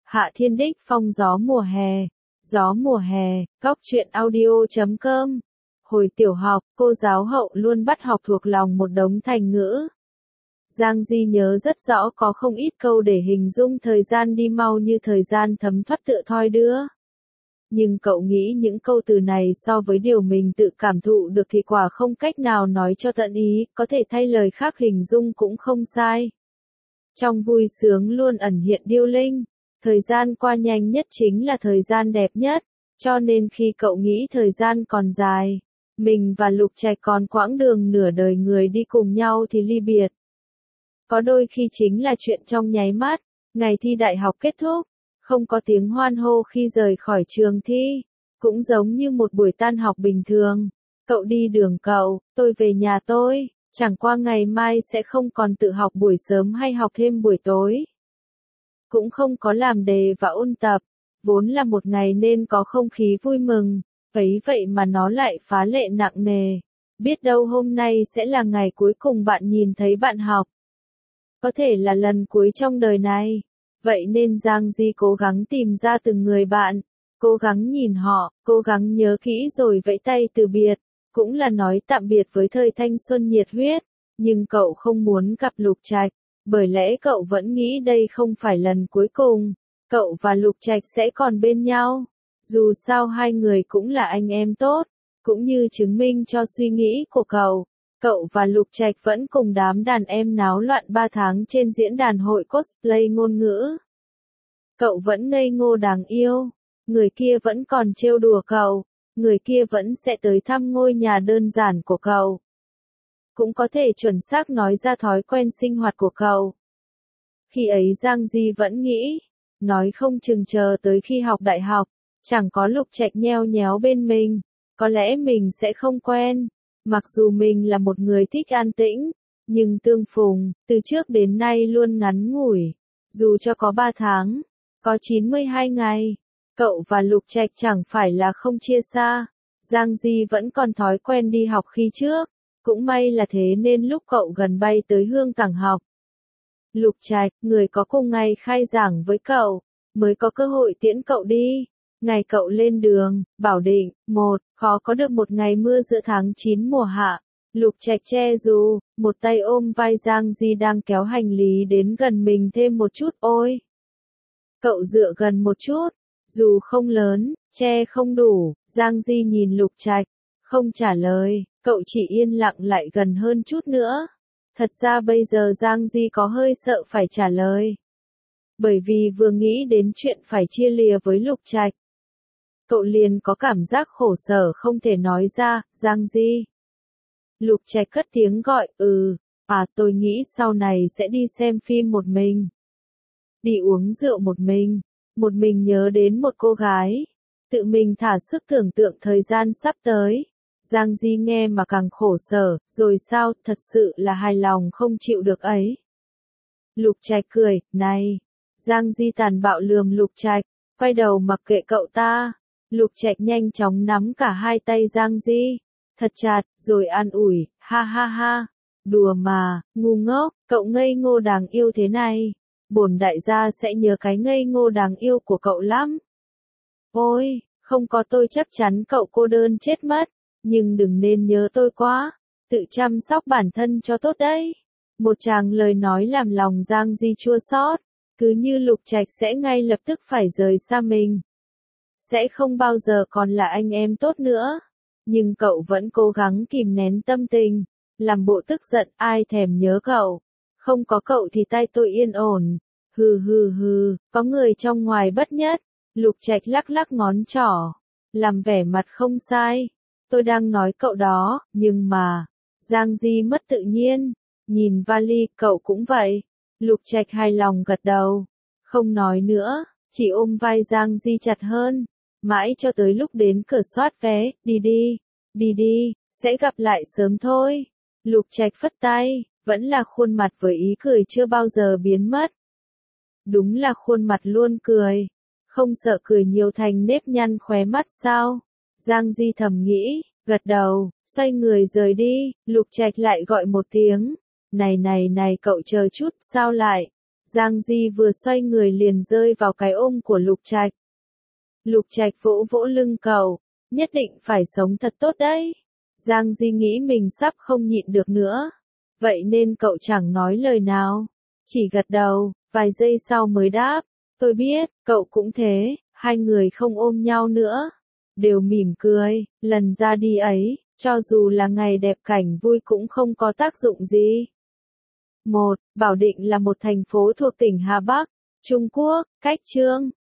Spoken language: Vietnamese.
Hạ Thiên Đích phong gió mùa hè, góc truyện audio.com. Hồi tiểu học, cô giáo Hậu luôn bắt học thuộc lòng một đống thành ngữ. Giang Di nhớ rất rõ có không ít câu để hình dung thời gian đi mau như thời gian thấm thoát tựa thoi đưa. Nhưng cậu nghĩ những câu từ này so với điều mình tự cảm thụ được thì quả không cách nào nói cho tận ý, có thể thay lời khác hình dung cũng không sai. Trong vui sướng luôn ẩn hiện điêu linh. Thời gian qua nhanh nhất chính là thời gian đẹp nhất, cho nên khi cậu nghĩ thời gian còn dài, mình và Lục Trạch còn quãng đường nửa đời người đi cùng nhau thì ly biệt. Có đôi khi chính là chuyện trong nháy mắt, ngày thi đại học kết thúc, không có tiếng hoan hô khi rời khỏi trường thi, cũng giống như một buổi tan học bình thường. Cậu đi đường cậu, tôi về nhà tôi, chẳng qua ngày mai sẽ không còn tự học buổi sớm hay học thêm buổi tối. Cũng không có làm đề và ôn tập, vốn là một ngày nên có không khí vui mừng, ấy vậy mà nó lại phá lệ nặng nề. Biết đâu hôm nay sẽ là ngày cuối cùng bạn nhìn thấy bạn học. Có thể là lần cuối trong đời này. Vậy nên Giang Di cố gắng tìm ra từng người bạn, cố gắng nhìn họ, cố gắng nhớ kỹ rồi vẫy tay từ biệt, cũng là nói tạm biệt với thời thanh xuân nhiệt huyết. Nhưng cậu không muốn gặp Lục Trạch. Bởi lẽ cậu vẫn nghĩ đây không phải lần cuối cùng, cậu và Lục Trạch sẽ còn bên nhau. Dù sao hai người cũng là anh em tốt, cũng như chứng minh cho suy nghĩ của cậu và Lục Trạch vẫn cùng đám đàn em náo loạn 3 tháng trên diễn đàn hội cosplay ngôn ngữ. Cậu vẫn ngây ngô đáng yêu, người kia vẫn còn trêu đùa cậu, người kia vẫn sẽ tới thăm ngôi nhà đơn giản của cậu. Cũng có thể chuẩn xác nói ra thói quen sinh hoạt của cậu. Khi ấy Giang Di vẫn nghĩ, nói không chừng chờ tới khi học đại học, chẳng có Lục Trạch nheo nhéo bên mình, có lẽ mình sẽ không quen. Mặc dù mình là một người thích an tĩnh, nhưng tương phùng, từ trước đến nay luôn ngắn ngủi. Dù cho có 3 tháng, có 92 ngày, cậu và Lục Trạch chẳng phải là không chia xa. Giang Di vẫn còn thói quen đi học khi trước. Cũng may là thế nên lúc cậu gần bay tới Hương Cảng học, Lục Trạch, người có cùng ngày khai giảng với cậu, mới có cơ hội tiễn cậu đi. Ngày cậu lên đường, bảo định, khó có được một ngày mưa giữa tháng 9 mùa hạ. Lục Trạch che dù, một tay ôm vai Giang Di đang kéo hành lý đến gần mình thêm một chút ôi. Cậu dựa gần một chút, dù không lớn, che không đủ, Giang Di nhìn Lục Trạch, không trả lời. Cậu chỉ yên lặng lại gần hơn chút nữa. Thật ra bây giờ Giang Di có hơi sợ phải trả lời. Bởi vì vừa nghĩ đến chuyện phải chia lìa với Lục Trạch, cậu liền có cảm giác khổ sở không thể nói ra. Giang Di. Lục Trạch cất tiếng gọi, tôi nghĩ sau này sẽ đi xem phim một mình. Đi uống rượu một mình nhớ đến một cô gái. Tự mình thả sức tưởng tượng thời gian sắp tới. Giang Di nghe mà càng khổ sở, rồi sao, thật sự là hài lòng không chịu được ấy. Lục Trạch cười, này. Giang Di tàn bạo lườm Lục Trạch, quay đầu mặc kệ cậu ta. Lục Trạch nhanh chóng nắm cả hai tay Giang Di, thật chặt, rồi an ủi, ha ha ha. Đùa mà, ngu ngốc, cậu ngây ngô đáng yêu thế này. Bổn đại gia sẽ nhớ cái ngây ngô đáng yêu của cậu lắm. Ôi, không có tôi chắc chắn cậu cô đơn chết mất. Nhưng đừng nên nhớ tôi quá, tự chăm sóc bản thân cho tốt đấy. Một tràng lời nói làm lòng Giang Di chua xót, cứ như Lục Trạch sẽ ngay lập tức phải rời xa mình. Sẽ không bao giờ còn là anh em tốt nữa. Nhưng cậu vẫn cố gắng kìm nén tâm tình, làm bộ tức giận, ai thèm nhớ cậu. Không có cậu thì tay tôi yên ổn. Hừ, có người trong ngoài bất nhất. Lục Trạch lắc lắc ngón trỏ, làm vẻ mặt không sai. Tôi đang nói cậu đó, nhưng mà, Giang Di mất tự nhiên, nhìn vali, cậu cũng vậy. Lục Trạch hài lòng gật đầu, không nói nữa, chỉ ôm vai Giang Di chặt hơn, mãi cho tới lúc đến cửa soát vé, đi, sẽ gặp lại sớm thôi. Lục Trạch phất tay, vẫn là khuôn mặt với ý cười chưa bao giờ biến mất. Đúng là khuôn mặt luôn cười, không sợ cười nhiều thành nếp nhăn khóe mắt sao? Giang Di thầm nghĩ, gật đầu, xoay người rời đi. Lục Trạch lại gọi một tiếng, này cậu chờ chút, sao lại? Giang Di vừa xoay người liền rơi vào cái ôm của Lục Trạch. Lục Trạch vỗ vỗ lưng cậu, nhất định phải sống thật tốt đấy. Giang Di nghĩ mình sắp không nhịn được nữa. Vậy nên cậu chẳng nói lời nào, chỉ gật đầu, vài giây sau mới đáp, tôi biết, cậu cũng thế, hai người không ôm nhau nữa. Đều mỉm cười, lần ra đi ấy, cho dù là ngày đẹp cảnh vui cũng không có tác dụng gì. Bảo Định là một thành phố thuộc tỉnh Hà Bắc, Trung Quốc, cách Chương